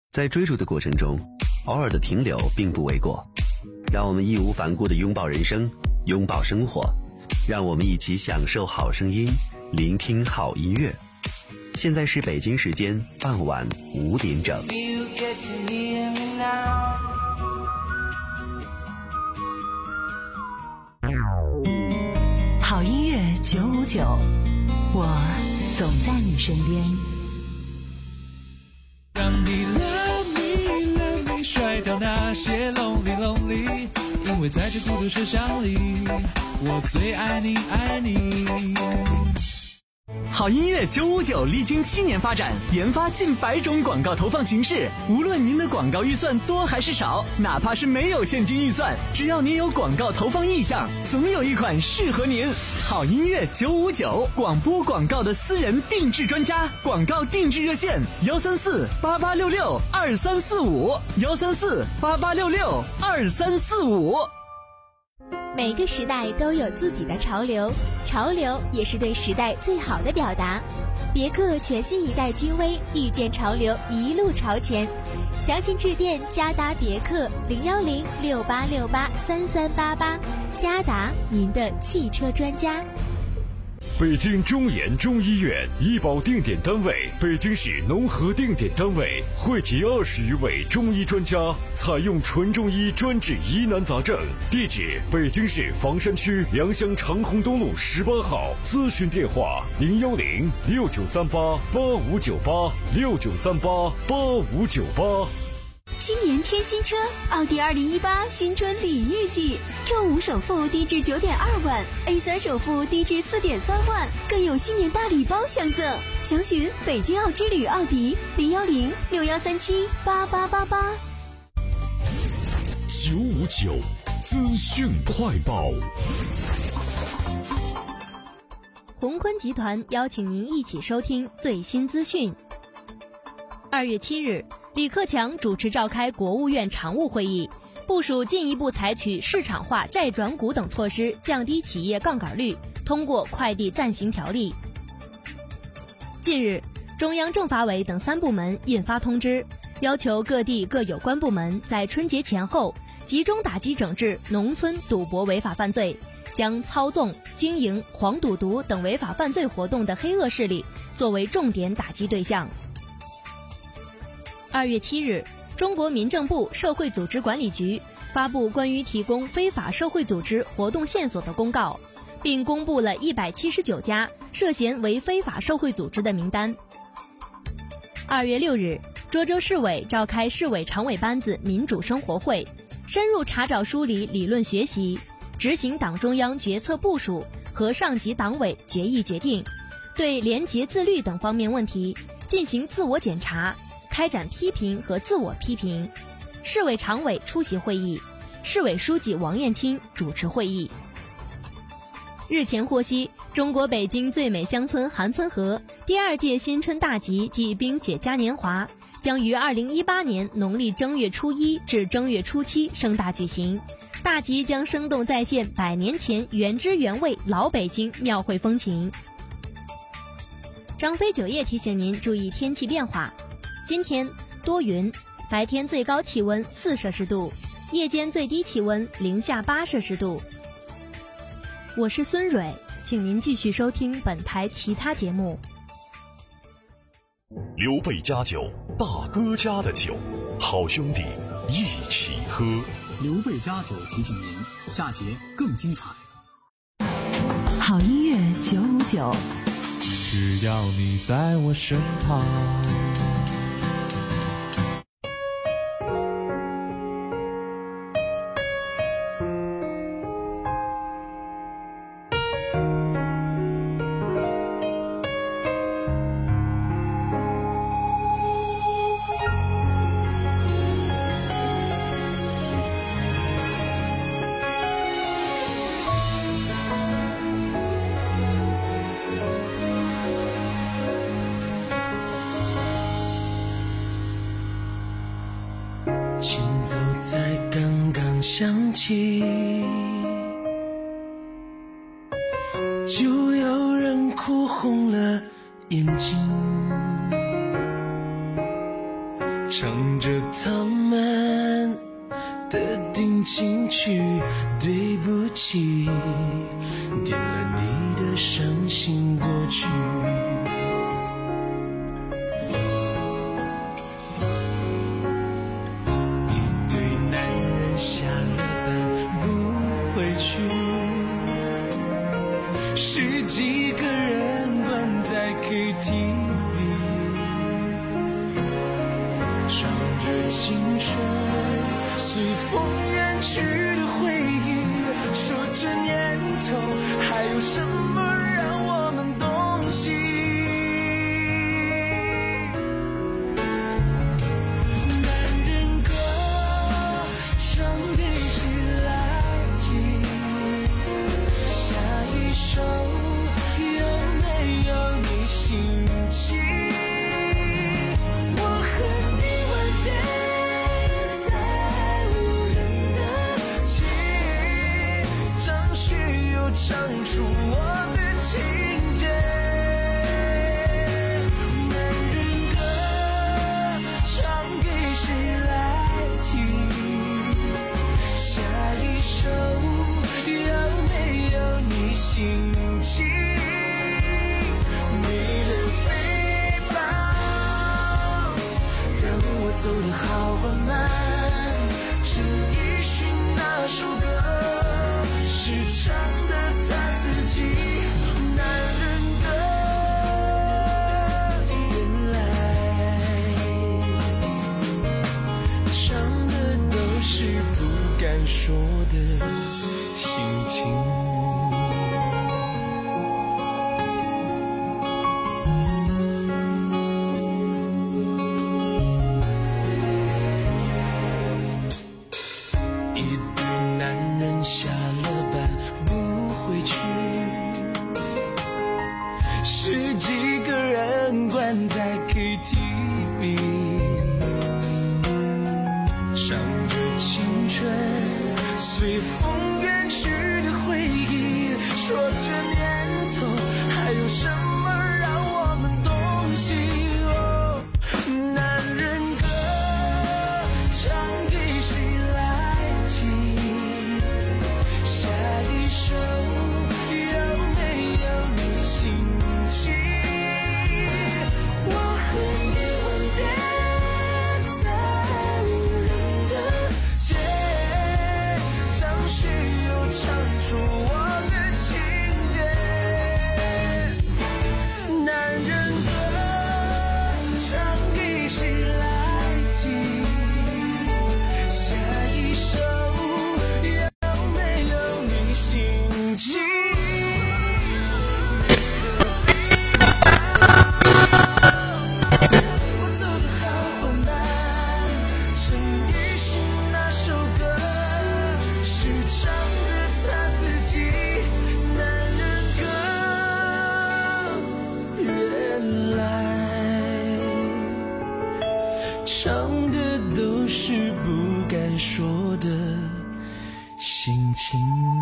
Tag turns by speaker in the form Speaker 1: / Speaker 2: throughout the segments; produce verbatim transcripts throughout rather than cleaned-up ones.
Speaker 1: 在追逐的过程中，偶尔的停留并不为过。让我们义无反顾地拥抱人生，拥抱生活，让我们一起享受好声音，聆听好音乐。现在是北京时间傍晚五点整。
Speaker 2: 好音乐九五九，我总在你身边。
Speaker 3: 让你 love me love me 甩掉那些 lonely lonely， 因为在这孤独车厢里，我最爱你爱你。
Speaker 4: 好音乐九五九历经七年发展，研发近百种广告投放形式。无论您的广告预算多还是少，哪怕是没有现金预算，只要您有广告投放意向，总有一款适合您。好音乐九五九，广播广告的私人定制专家，广告定制热线幺三四八八六六二三四五幺三四八八六六二三四五。
Speaker 5: 每个时代都有自己的潮流，潮流也是对时代最好的表达。别克全新一代君威，遇见潮流，一路朝前。详情致电嘉达别克零幺零六八六八三三八八，嘉达，您的汽车专家。
Speaker 6: 北京中研中医院医保定点单位，北京市农合定点单位，汇集二十余位中医专家，采用纯中医专治疑难杂症。地址：北京市房山区良乡长虹东路十八号。咨询电话：零幺零六九三八八五九八六九三八八五九八。
Speaker 7: 新年添新车，奥迪二零一八新春礼遇季 ，Q 五首付低至九点二万 ，A 三首付低至四点三万，更有新年大礼包相赠。详询北京奥之旅奥迪零幺零六幺三七八八八八。
Speaker 6: 九五九资讯快报。
Speaker 8: 宏坤集团邀请您一起收听最新资讯。二月七日。李克强主持召开国务院常务会议，部署进一步采取市场化债转股等措施，降低企业杠杆率，通过快递暂行条例。近日，中央政法委等三部门印发通知，要求各地各有关部门在春节前后集中打击整治农村赌博违法犯罪，将操纵、经营黄赌毒等违法犯罪活动的黑恶势力作为重点打击对象。二月七日，中国民政部社会组织管理局发布关于提供非法社会组织活动线索的公告，并公布了一百七十九家涉嫌为非法社会组织的名单。二月六日，涿州市委召开市委常委班子民主生活会，深入查找梳理理论学习，执行党中央决策部署和上级党委决议决定，对廉洁自律等方面问题进行自我检查，开展批评和自我批评。市委常委出席会议，市委书记王艳青主持会议。日前获悉，中国北京最美乡村韩村河第二届新春大集暨冰雪嘉年华将于二零一八年农历正月初一至正月初七盛大举行。大集将生动再现百年前原汁原味老北京庙会风情。张飞酒业提醒您注意天气变化。今天多云，白天最高气温四摄氏度，夜间最低气温零下八摄氏度。我是孙蕊，请您继续收听本台其他节目。
Speaker 6: 刘备家酒，大哥家的酒，好兄弟一起喝。
Speaker 9: 刘备家酒提醒您，下节更精彩。
Speaker 2: 好音乐九五九，
Speaker 3: 只要你在我身旁。
Speaker 10: 前奏才刚刚响起，就有人哭红了眼睛。 唱着他们的定情曲，对不起，点了你的伤心过去。一对男人下了班不回去，十几个人关在 K T V， 唱着青春随风远去的回忆，说这年头还有什么让我们动心？男人歌唱给谁来听？下一首有没有你心情？我和你吻别在无人的街，张学友唱出我的情节。男人歌唱给谁来听？下一首有没有你心情？你的背包让我走得好缓慢，陈奕迅那首歌是唱的他自己。男人歌原来唱的都是不敢说的心情。一对男人下了班不回去，十几个人关在 K T V， 唱着青春随风远去的回忆，说这年头还有什么让我们动心？哦，男人歌唱给谁来听？下一首有没有你心情？我和你吻别在无人的街，张学友唱出我的情节。男人歌唱给谁来听？下一首有没有你心情？我走得好缓慢，陈奕迅那首歌是唱的他自己。男人歌原来唱的都是不敢说的心情。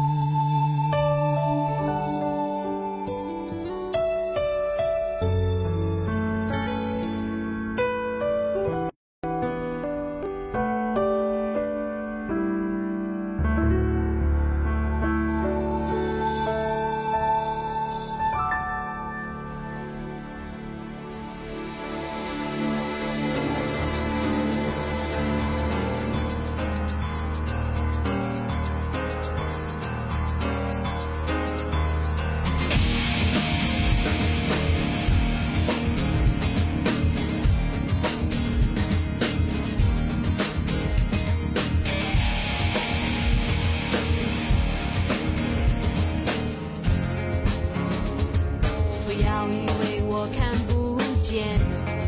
Speaker 11: 不要以为我看不见，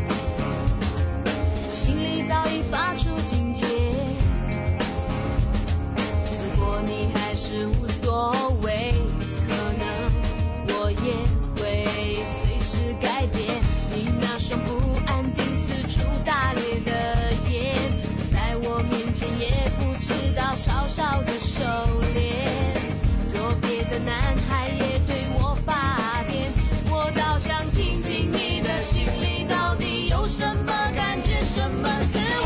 Speaker 11: 心里早已发出警戒。如果你还是无所谓，可能我也会随时改变。你那双不安定四处打猎的眼，在我面前也不知道稍稍的收敛。若别的男孩也对我发癫，我倒想听听你的心里到底有什么感觉，什么滋味。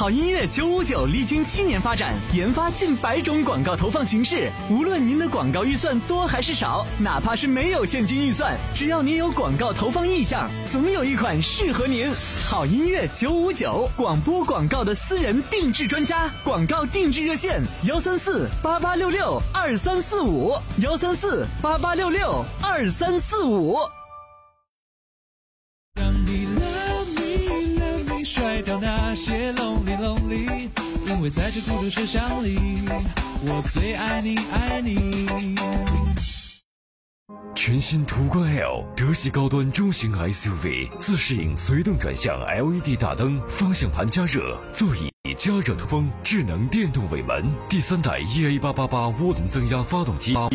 Speaker 4: 好音乐九五九历经七年发展，研发近百种广告投放形式。无论您的广告预算多还是少，哪怕是没有现金预算，只要您有广告投放意向，总有一款适合您。好音乐九五九，广播广告的私人定制专家，广告定制热线：幺三四八八六六二三四五，幺三四八八六六二三四五。
Speaker 3: 让你 love me love me 甩掉那些 lonely lonely， 因为在这孤独车厢里，我最爱你爱你。
Speaker 6: 全新途观 L 德系高端中型 S U V， 自适应随动转向 L E D 大灯，方向盘加热，座椅加热透风，智能电动尾门，第三代 E A 八八八涡轮增压发动机。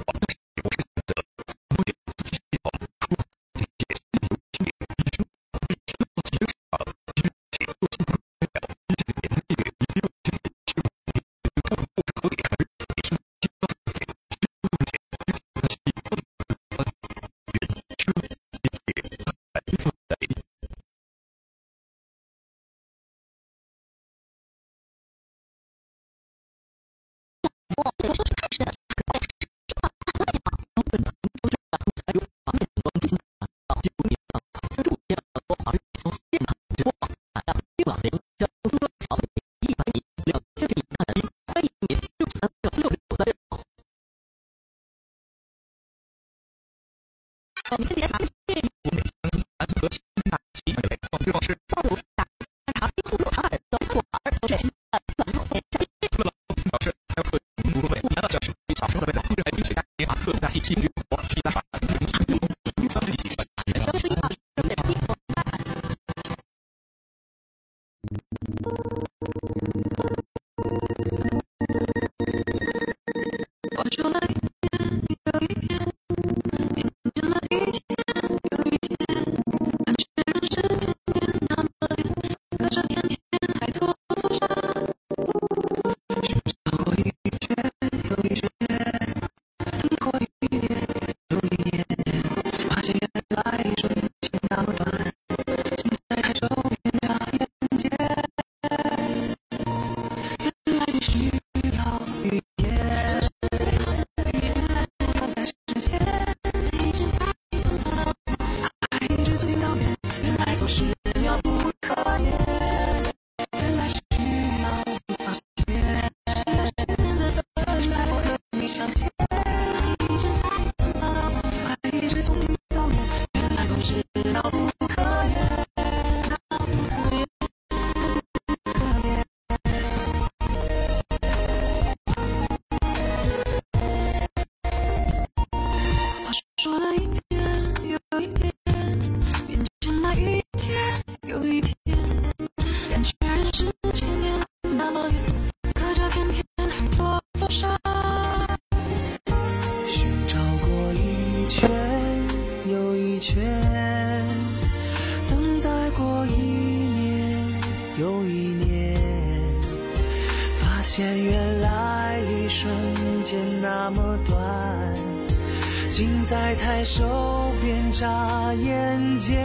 Speaker 10: 近在抬手便眨眼间，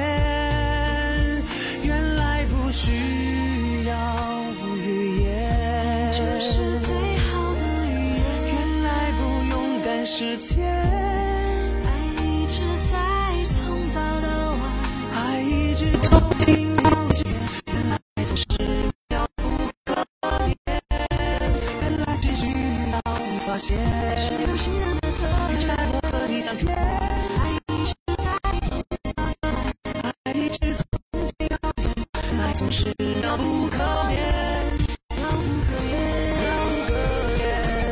Speaker 10: 原来不需要语言，这是最好的语言。原来不用赶时间，爱一直在从早到晚，爱一直从近到远，原来总是妙不可言，原来只需要发现，是有心人的侧面。相见，爱一直在从早到晚，爱一直从近到远，爱总是妙不可言，妙不可言，妙不可言。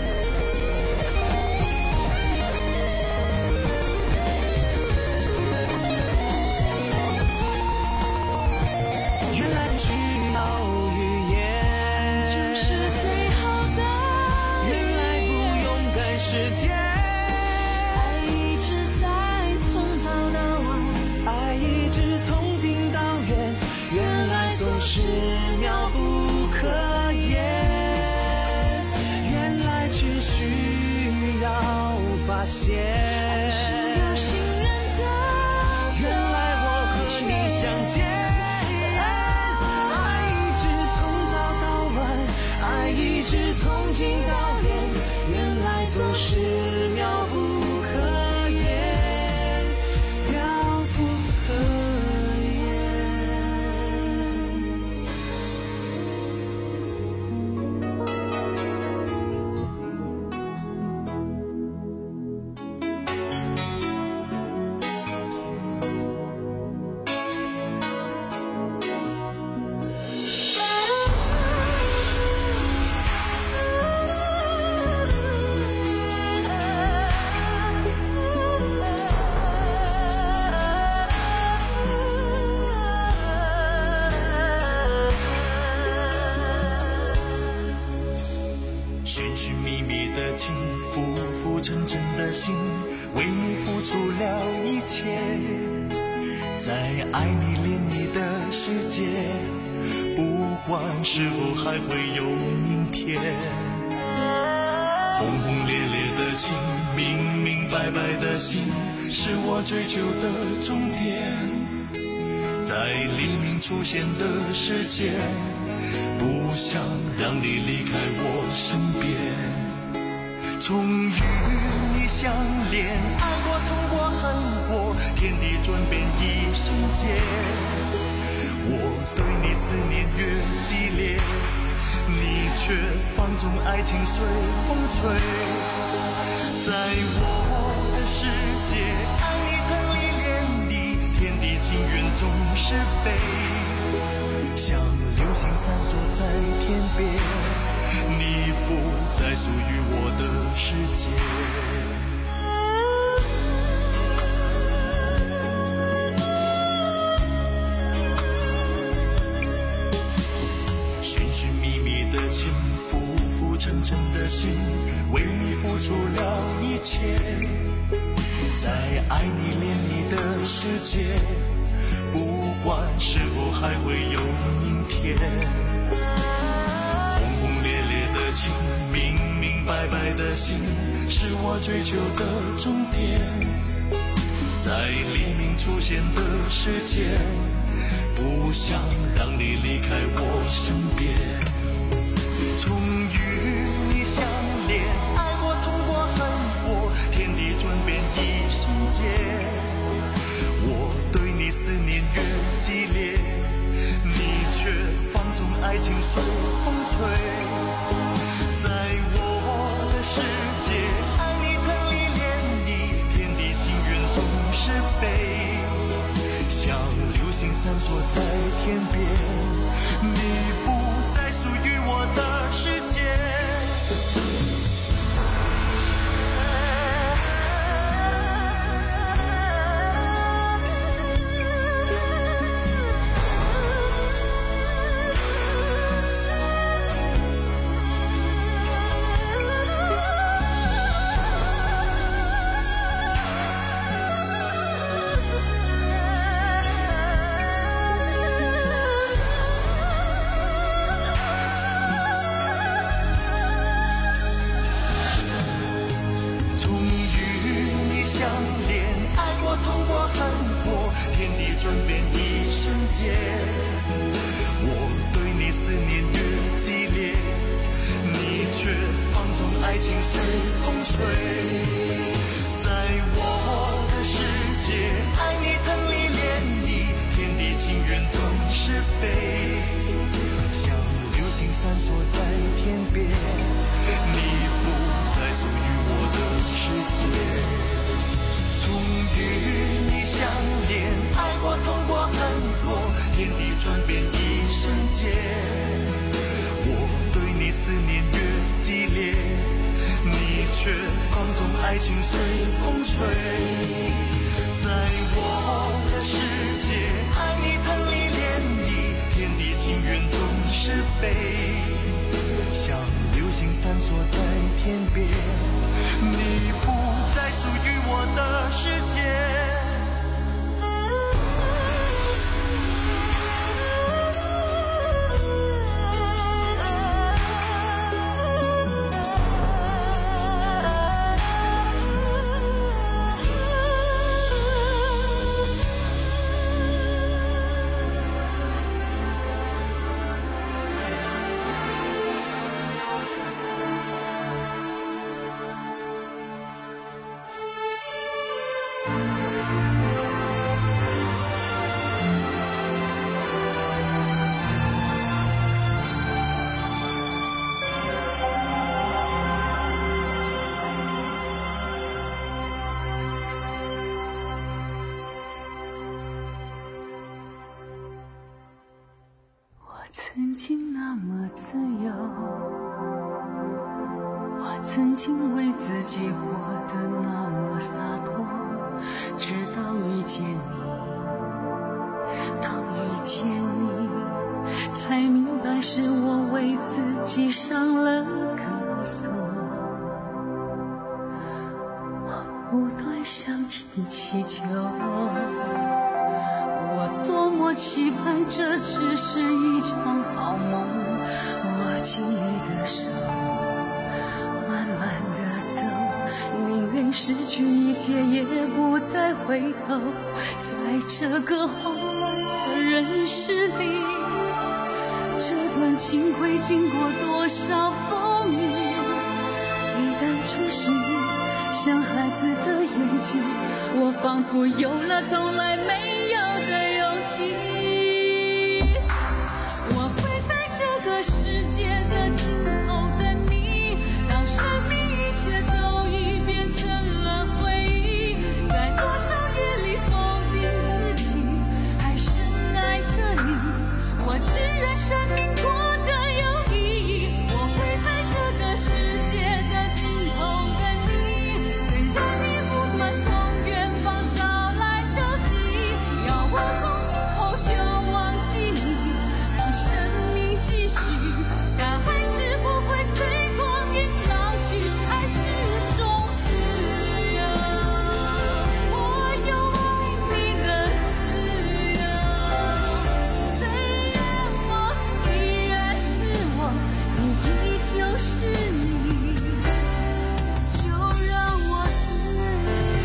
Speaker 10: 原来不需要语言，就是最好的。原来不用赶时间。是妙不可言，原来只需要发现，是有心人的，原来我和你相见，爱一直从早是从近到远，原来总是妙不可言，妙不可言。
Speaker 12: 寻寻觅觅的情，浮浮沉沉的心，为你付出了一切，在爱你恋你的世界，不管是否还会有明天。轰轰烈烈的情，明明白白的心，是我追求的终点，在黎明出现的世界，不想让你离开我身边。从与你相恋，爱过痛过恨过，天地转变一瞬间，我对你思念越激烈，你却放纵爱情随风吹。在我的世界，爱你疼你恋你，天地情缘总是悲，像流星闪烁在天边，你不再属于我的世界。寻寻觅觅的情，浮浮沉沉的心，为你付出了一切，在爱你恋你的世界，不管是否还会有明天。轰轰烈烈的情，明明白白的心，是我追求的终点，在黎明出现的世界，不想让你离开我身边。从与你相恋，爱过痛过恨过，天地转变一瞬间，我对你思念越激烈，你却放纵爱情随风吹。在我的世界，爱你疼你恋你，天地情缘总是悲，像流星闪烁在天边，你不再属于我的世界。我对你思念越激烈，你却放纵爱情随风吹。在我的世界，爱你疼你恋你，天地情缘总是悲，像流星闪烁在天边，你不再属于我的世界。从与你相恋，爱过痛过恨过，天地转变一瞬间，我对你思念越激烈，你却放纵爱情随风吹。在我的世界，爱你疼你恋你，天地情缘总是悲，像流星闪烁在天边，你不再属于我的世界。
Speaker 13: 曾经那么自由，我曾经为自己活得那么洒脱，直到遇见你，当遇见你，才明白是我为自己上了个锁。我不断向天祈求，我多么期盼这只是一场好梦，握紧你的手，慢慢地走，宁愿失去一切也不再回头。在这个慌乱的人世里，这段情会经过多少风雨，一旦注视你像孩子的眼睛，我仿佛有了从来没有的勇气。我会在这个世界的尽头等你，当生命一切都已变成了回忆，在多少夜里否定自己，还深爱着你，我只愿生命过得有意义。我会在这个世界的尽头等你，虽然你不断从远方捎来消息，要我从今后就忘记你，让生命继续，但还是不会随光阴老去，爱是种自由，我有爱你的自由。虽然我依然是我，你依旧是你，就让我自由。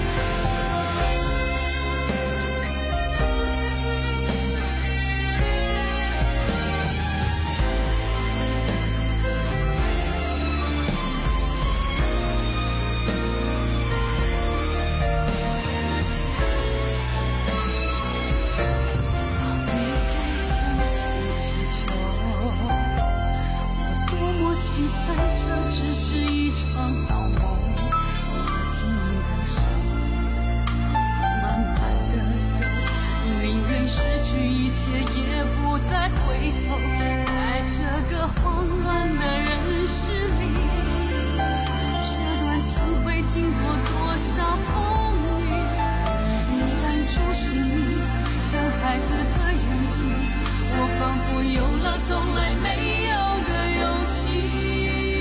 Speaker 13: 我多么期盼这只是一场好梦，握紧你的手，慢慢地走，宁愿失去一切也不再回头。在这个慌乱的人世里，这段情会经过多少风雨，一旦注视你像孩子的眼睛，我仿佛有了从来没有的勇气。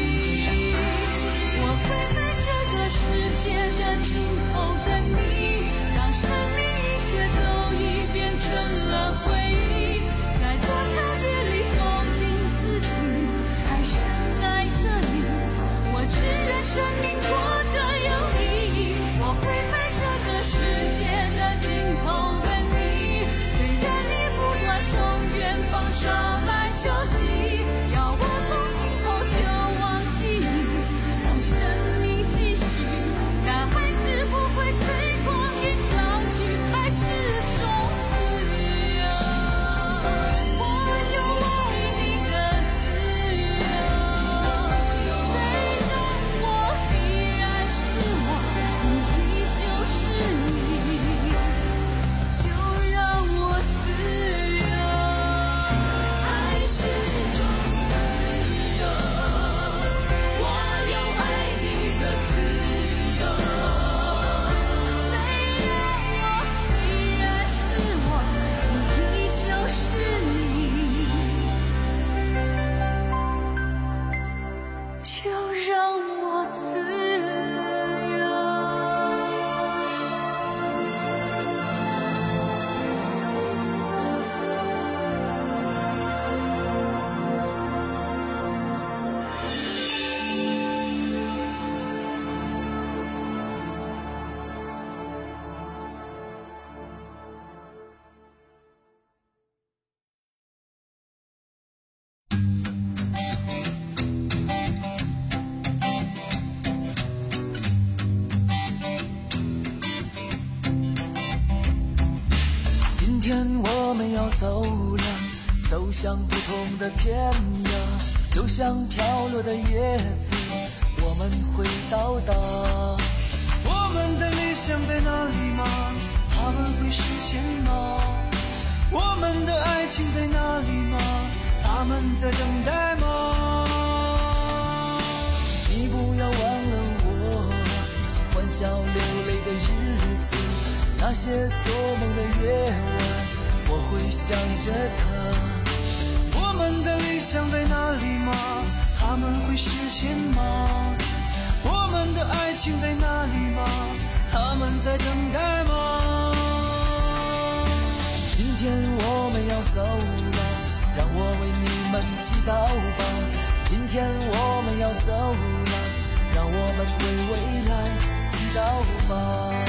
Speaker 13: 我会在这个世界的尽头等你，当生命一切都已变成了回忆，在多少夜里否定自己，还深爱着你，我只愿生命过得有意义。我会在这个世界的尽头等你，虽然你不断从远方捎来消息，要我从今后就忘记你，让生命继续，但还是不会随光阴老去，爱是种自由，我有爱你的自由。虽然我依然是我，你依旧是你，就让我自由。爱是种自由，我有爱你的自由。虽然我依然是我，你依旧是你，就让我自由。
Speaker 10: 今天我们要走了，走向不同的天涯，就像飘落的叶子，我们会到达。
Speaker 12: 我们的理想在哪里吗？他们会实现吗？我们的爱情在哪里吗？它
Speaker 10: 他们在等待吗？你不要忘了我，一起欢笑流泪的日子，那些做梦的夜晚，我会想着他。我们的理想在哪里吗？他们会实现吗？我们的爱情在哪里吗？他们在等待吗？今天我们要走了，让我为你们祈祷吧。今天我们要走了，让我们为未来祈祷吧。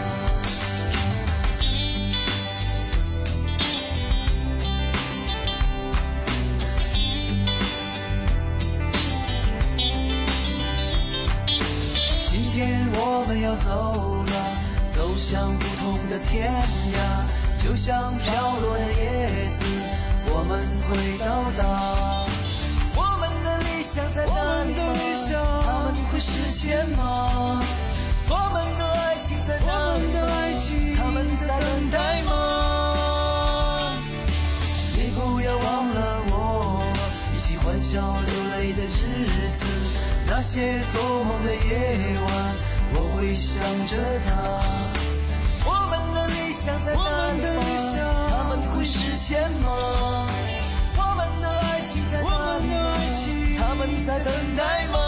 Speaker 10: 今天我们要走了，走向不同的天涯，就像飘落的叶子，我们会到达。我们的理想在哪里吗？他们会实现吗？我们的爱情在哪里吗？他们在等待吗？你不要忘了我，一起欢笑流泪的日子，那些做梦的夜晚，我会想着他。我们的理想在哪里吗？他们会实现吗？我们的爱情在哪里吗？他们在等待吗？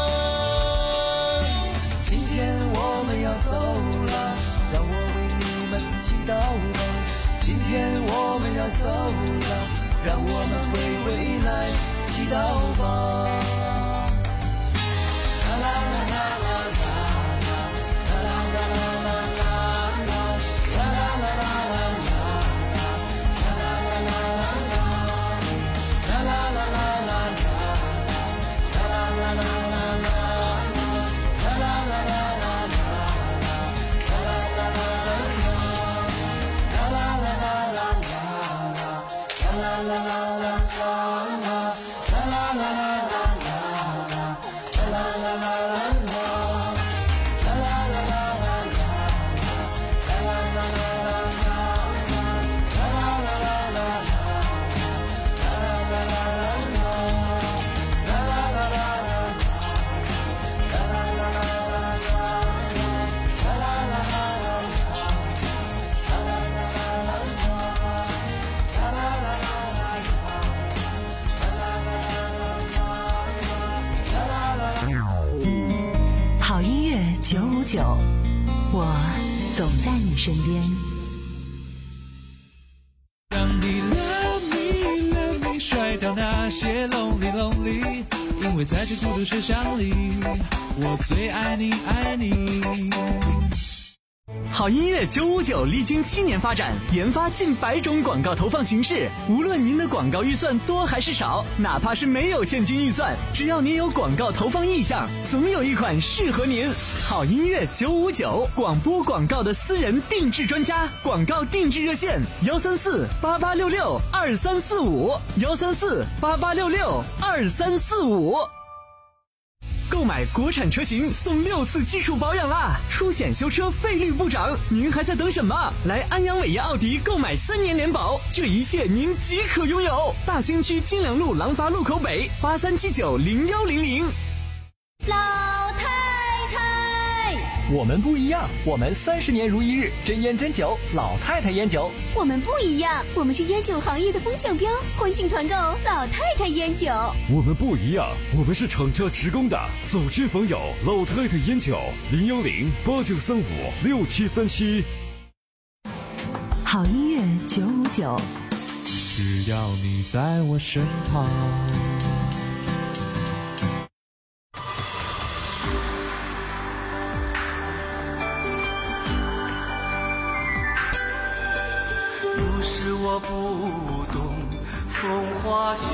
Speaker 10: 今天我们要走了，让我为你们祈祷吧。今天我们要走了，让我们为未来祈祷吧。
Speaker 2: 好音乐九五九，我总在你身边。
Speaker 3: 让你 love me love me 甩掉那些 lonely lonely， 因为在这孤独车厢里，我最爱你爱你。
Speaker 4: 好音乐九五九历经七年发展，研发近百种广告投放形式。无论您的广告预算多还是少，哪怕是没有现金预算，只要您有广告投放意向，总有一款适合您。好音乐九五九，广播广告的私人定制专家，广告定制热线：幺三四八八六六二三四五，幺三四八八六六二三四五。购买国产车型送六次基础保养啦，出险修车费率不涨，您还在等什么？来安阳伟业奥迪购买三年联保，这一切您即可拥有。大兴区金良路廊坊路口北八三七九零幺零零。
Speaker 7: 老太太，
Speaker 14: 我们不一样，我们三十年如一日，真烟真酒，老太太烟酒。
Speaker 7: 我们不一样，我们是烟酒行业的风向标，欢庆团购老太太烟酒。
Speaker 6: 我们不一样，我们是厂家直供的，走亲访友，老太太烟酒，零幺零八九三五六七三七。
Speaker 2: 好音乐九五九，
Speaker 3: 只要你在我身旁。
Speaker 12: 不是我不懂风花雪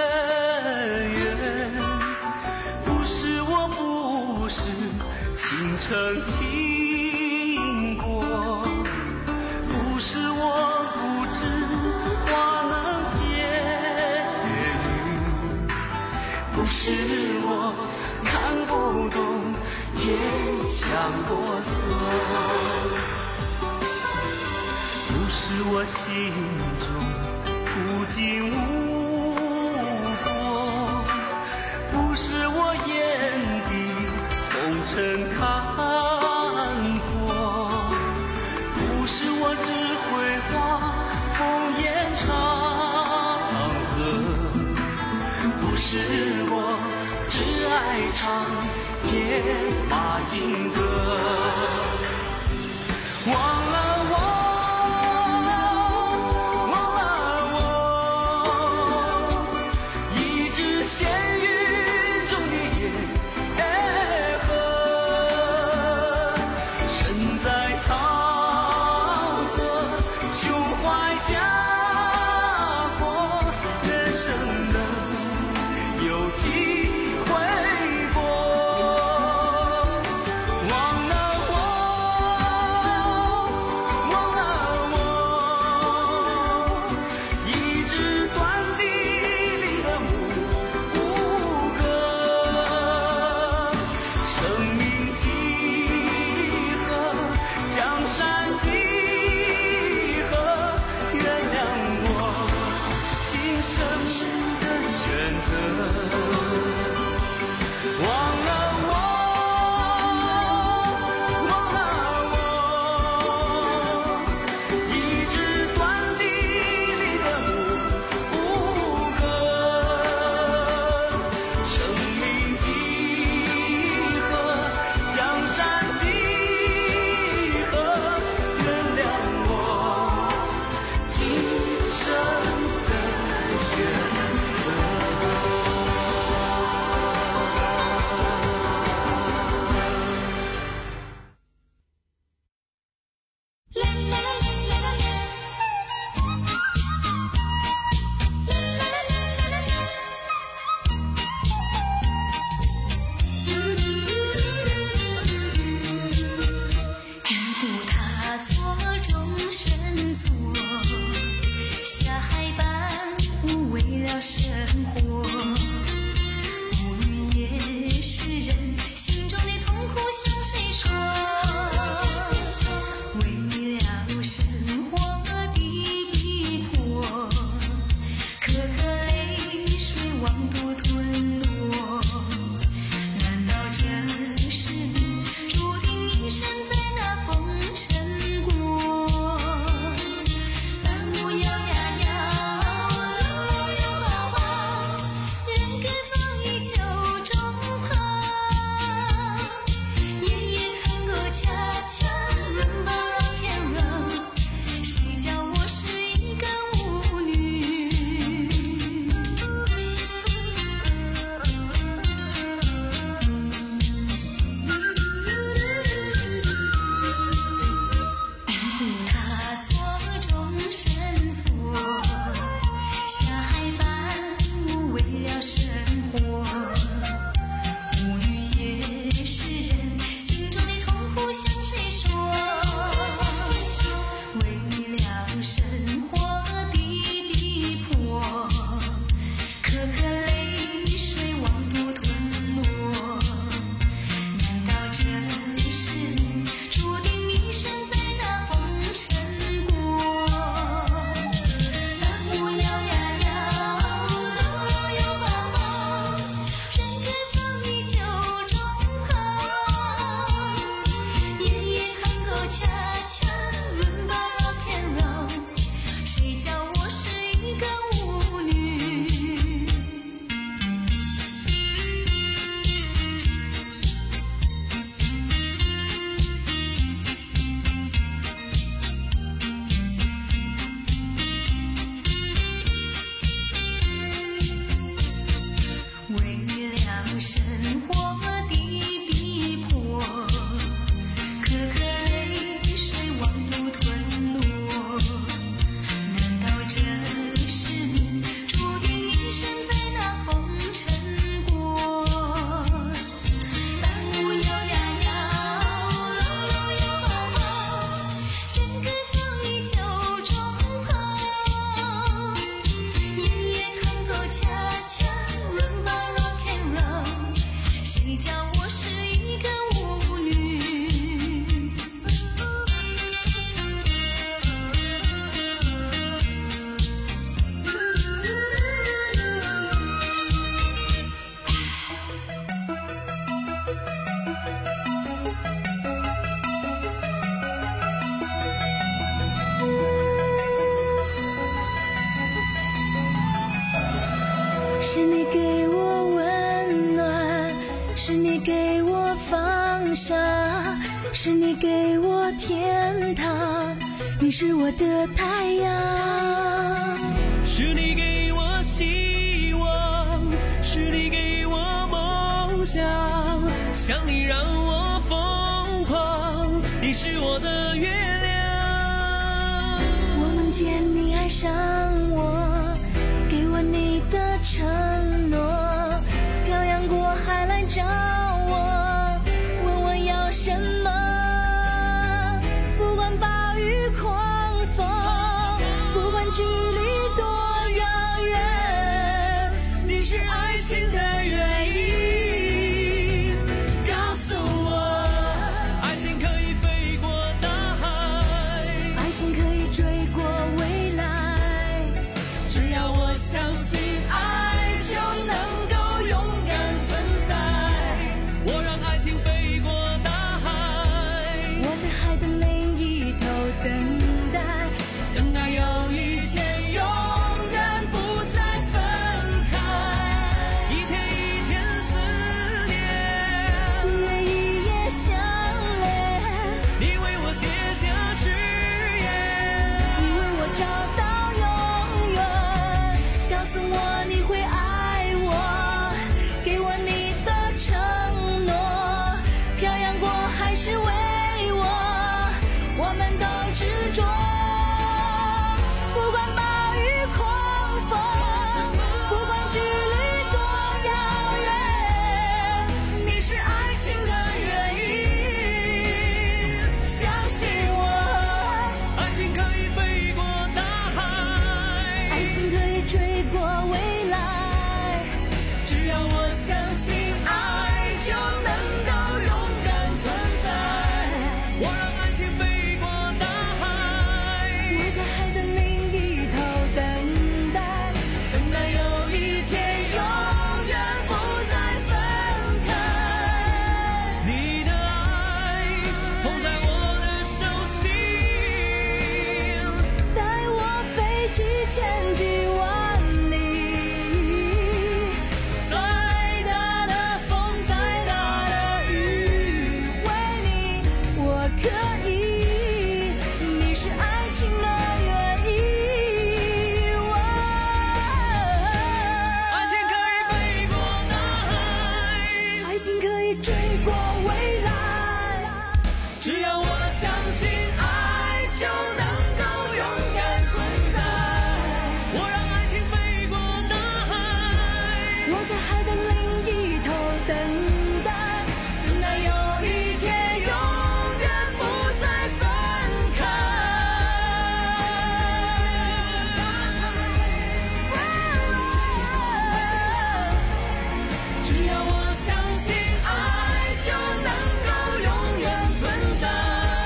Speaker 12: 月，不是我不识倾城倾国，不是我不知花能解语，不是我看不懂天下过色，是我心中不尽无是我只爱唱铁马金歌，忘了我，忘了我，一只咸鱼中的野鹤，身在草泽胸怀家国，人生能有几回过，忘了我，忘了我，一只断地里的牧歌，生命几何，江山几何，原谅我今生的选择。忘了我，忘了我，一只断地里的牧歌，生命几何，江山几何，原谅我今生的选
Speaker 13: 是你给我是你给我天堂，你是我的太阳，
Speaker 3: 是你给我希望，是你给我梦想，想你让我疯狂，你是我的月亮。
Speaker 13: 我梦见你爱上我，给我你的承诺，漂洋过海来找我，问我要什么，不管暴雨狂风，不管距离多遥远，你是爱情的原因，告诉我，
Speaker 3: 爱情可以飞过大海，
Speaker 13: 爱情可以追过未来，
Speaker 3: 只要我相信爱就能够勇敢存在，我让爱情飞过大海，
Speaker 13: 我在海的另一头等待，
Speaker 3: 等到有一天永远不再分开，一天一天思念，
Speaker 13: 一夜一夜相恋，
Speaker 3: 你为我写下誓言，
Speaker 13: 你为我找到永远，告诉我你会爱我，给我你的承诺，漂洋过海是为我，我们都执着，不管暴雨狂风，不管距离多遥远，你是爱情的原因，相信我，
Speaker 3: 爱情可以飞过大海，
Speaker 13: 爱情可以追过未来，
Speaker 3: 只要我相信爱就能够勇敢存在，我让爱情飞过大海，
Speaker 13: 我在海的另一头等待，
Speaker 3: 等待有一天永远不再分开，你的爱捧在我的手心，
Speaker 13: 带我飞几千几万里，
Speaker 3: 再大的风再大的雨，
Speaker 13: 为你我可以，你是爱情的原因，
Speaker 3: 爱情可以飞过大海，
Speaker 13: 爱情可以追过未来，
Speaker 3: 只要我相信爱就能够勇敢存在，我让爱情飞过大海，
Speaker 13: 我在海的另一头等待，
Speaker 3: 等待有一天永远不再分开，只要我相信爱就能够永远存在。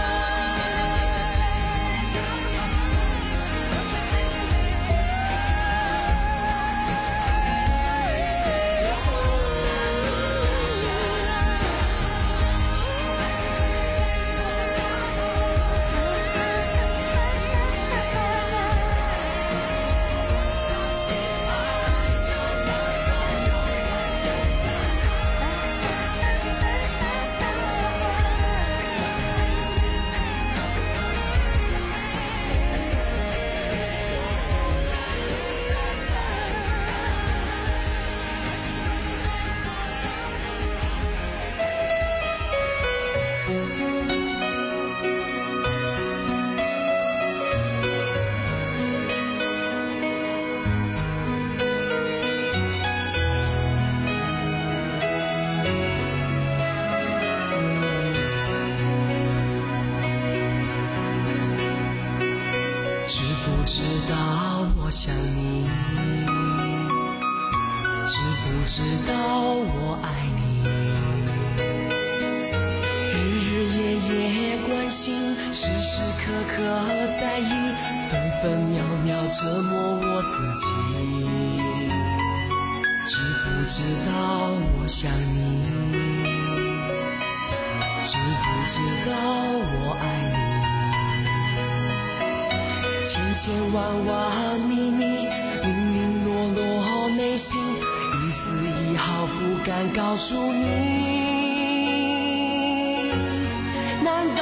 Speaker 10: 知不知道我想你？知不知道我爱你？日日夜夜关心，时时刻刻在意，分分秒秒折磨我自己。知不知道我想你？知不知道我爱你？千千万万秘密，零零落落内心，一丝一毫不敢告诉你。难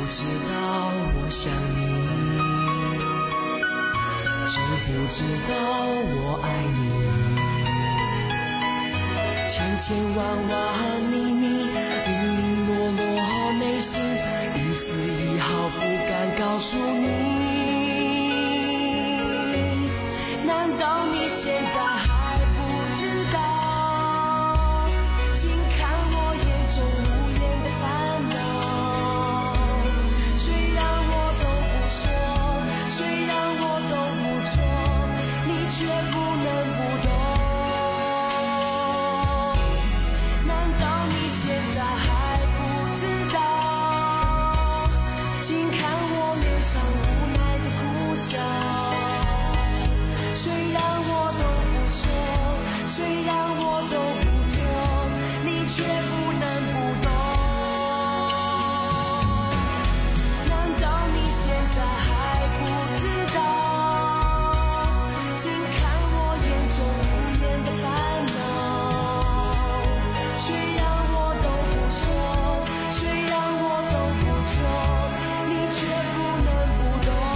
Speaker 10: 知道我想你，知不知道我爱你？千千万万秘密，零零落落内心，一丝一毫不敢告诉你。难道你现在还不知道？请看我眼中无言的烦恼。虽然我都不说，虽然我都不做，你却不能不懂。难道你现在还不知道？请看我脸上无奈的苦笑。虽然我都不说，虽然我都不做，你却不能不懂。难道你现在还不知道？请看我眼中无言的烦恼。虽然我都不说，虽然我都不做，你却不能不懂。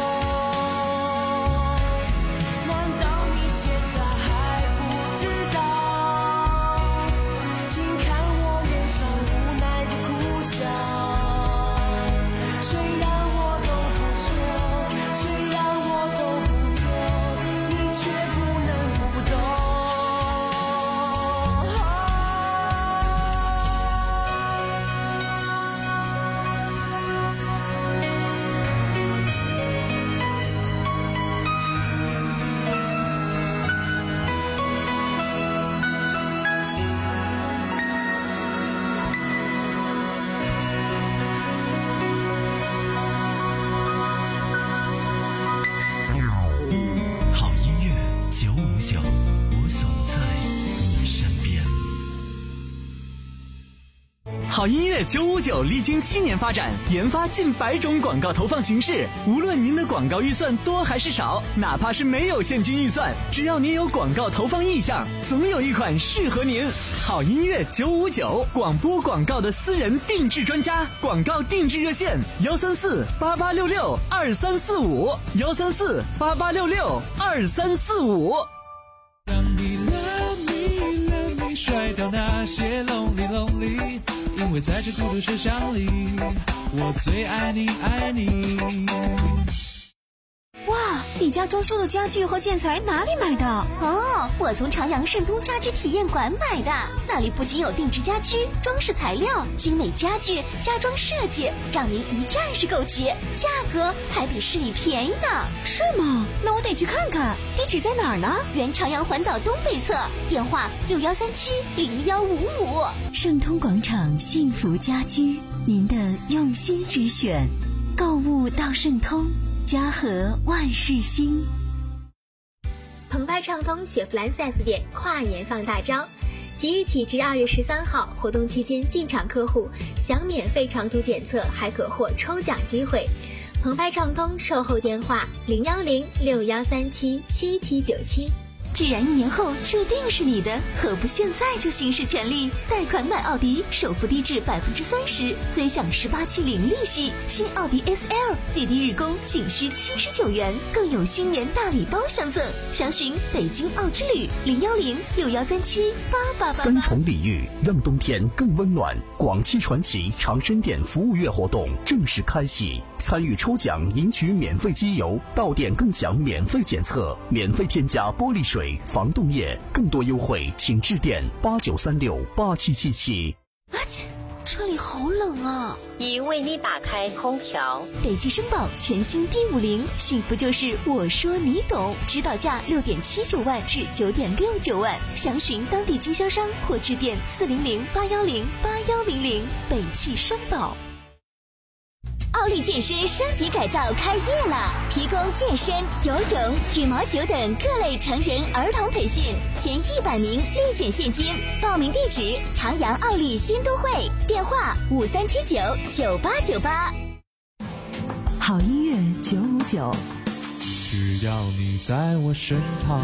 Speaker 4: 好音乐九五九历经七年发展，研发近百种广告投放形式。无论您的广告预算多还是少，哪怕是没有现金预算，只要您有广告投放意向，总有一款适合您。好音乐九五九，广播广告的私人定制专家，广告定制热线：幺三四八八六六二三四五，幺三四八八六六二三四五。
Speaker 3: 让你 love me love me， 甩掉那些 lonely lonely。因为在这孤独车厢里，我最爱你爱你。
Speaker 7: 哇，你家装修的家具和建材哪里买的？
Speaker 5: 哦，我从长阳盛通家居体验馆买的，那里不仅有定制家居、装饰材料、精美家具、家装设计，让您一站式购齐，价格还比市里便宜呢。
Speaker 7: 是吗？那我得去看看。地址在哪儿呢？
Speaker 5: 原长阳环岛东北侧，电话六幺三七零幺五五。
Speaker 2: 盛通广场幸福家居，您的用心之选，购物到盛通。家和万事兴。
Speaker 5: 澎湃畅通雪佛兰 四 S 店跨年放大招，即日起至二月十三号，活动期间进场客户享免费长途检测，还可获抽奖机会。澎湃畅通售后电话零幺零六幺三七七七九七。
Speaker 2: 既然一年后注定是你的，何不现在就行使权利？贷款买奥迪，首付低至百分之三十，尊享十八期零利息。新奥迪 S L 最低日供仅需七十九元，更有新年大礼包相赠。详询北京奥之旅零幺零六幺三七八八八八。
Speaker 15: 三重礼遇，让冬天更温暖。广汽传祺长生店服务月活动正式开启，参与抽奖赢取免费机油，到店更享免费检测，免费添加玻璃水、防冻液，更多优惠请致电八九三六八七七七。
Speaker 2: 啊切，车里好冷啊！
Speaker 16: 已为你打开空调。
Speaker 2: 北汽绅宝全新 D 五零，幸福就是我说你懂，指导价六点七九万至九点六九万，详询当地经销商或致电四零零八幺零八幺零零。北汽绅宝。
Speaker 5: 奥利健身升级改造开业了，提供健身、游泳、羽毛球等各类成人儿童培训，前一百名立减现金。报名地址：长阳奥利新都会，电话五三七九九八九八。
Speaker 2: 好音乐九五九，
Speaker 3: 只要你在我身旁。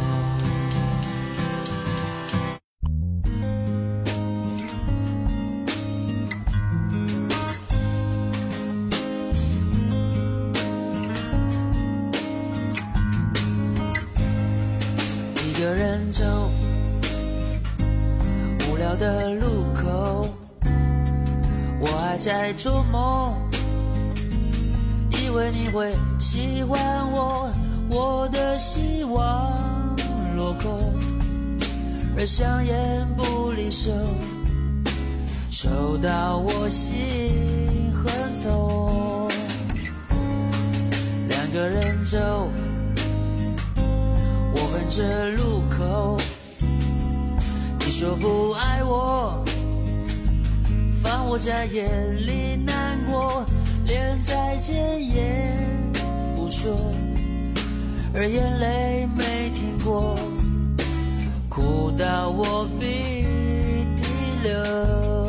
Speaker 10: 人走无聊的路口，我还在做梦，以为你会喜欢我，我的希望落空，而香烟不离手，抽到我心很痛。两个人走，我们这路口，你说不爱我，放我在眼里难过，连再见也不说，而眼泪没停过，哭到我鼻涕流。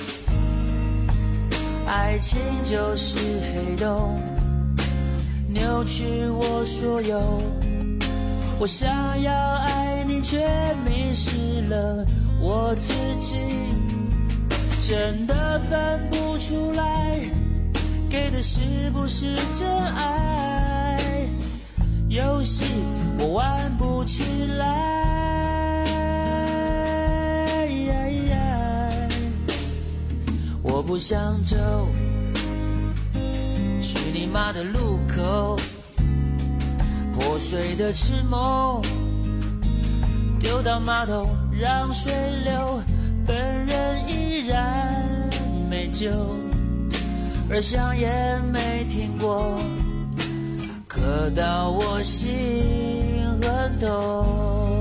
Speaker 10: 爱情就是黑洞，扭曲我所有，我想要爱你却迷失了我自己，真的分不出来给的是不是真爱，游戏我玩不起来。我不想走去你妈的路口，破碎的痴梦丢到马桶让水流，本人依然没救，而香烟没停过，刻到我心很痛。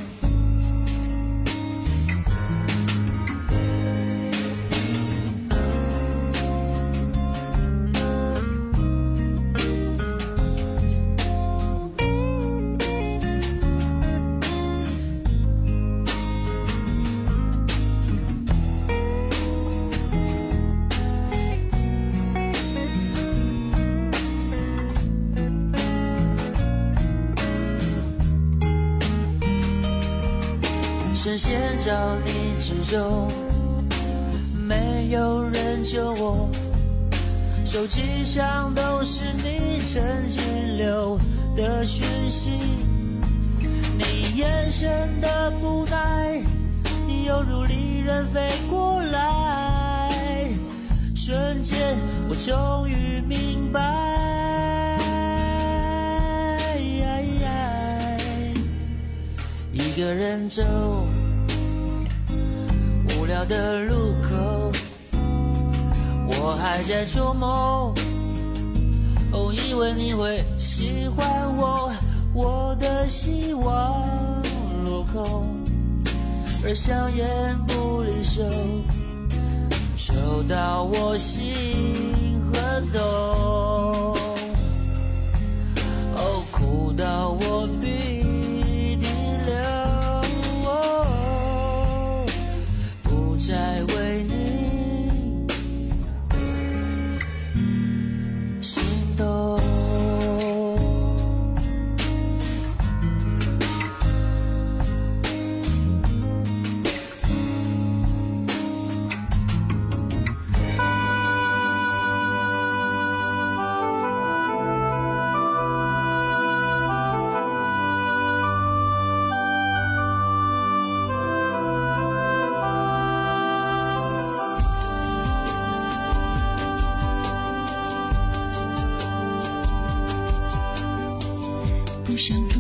Speaker 10: 深陷着你之中，没有人救我，手机上都是你曾经留的讯息，你眼神的无奈犹如利刃飞过来，瞬间我终于明白，一个人走无聊的路口，我还在做梦，哦，以为你会喜欢我，我的希望落空，而香烟不离手，抽到我心很痛，哦，哭到我鼻在为你心动。
Speaker 13: 不想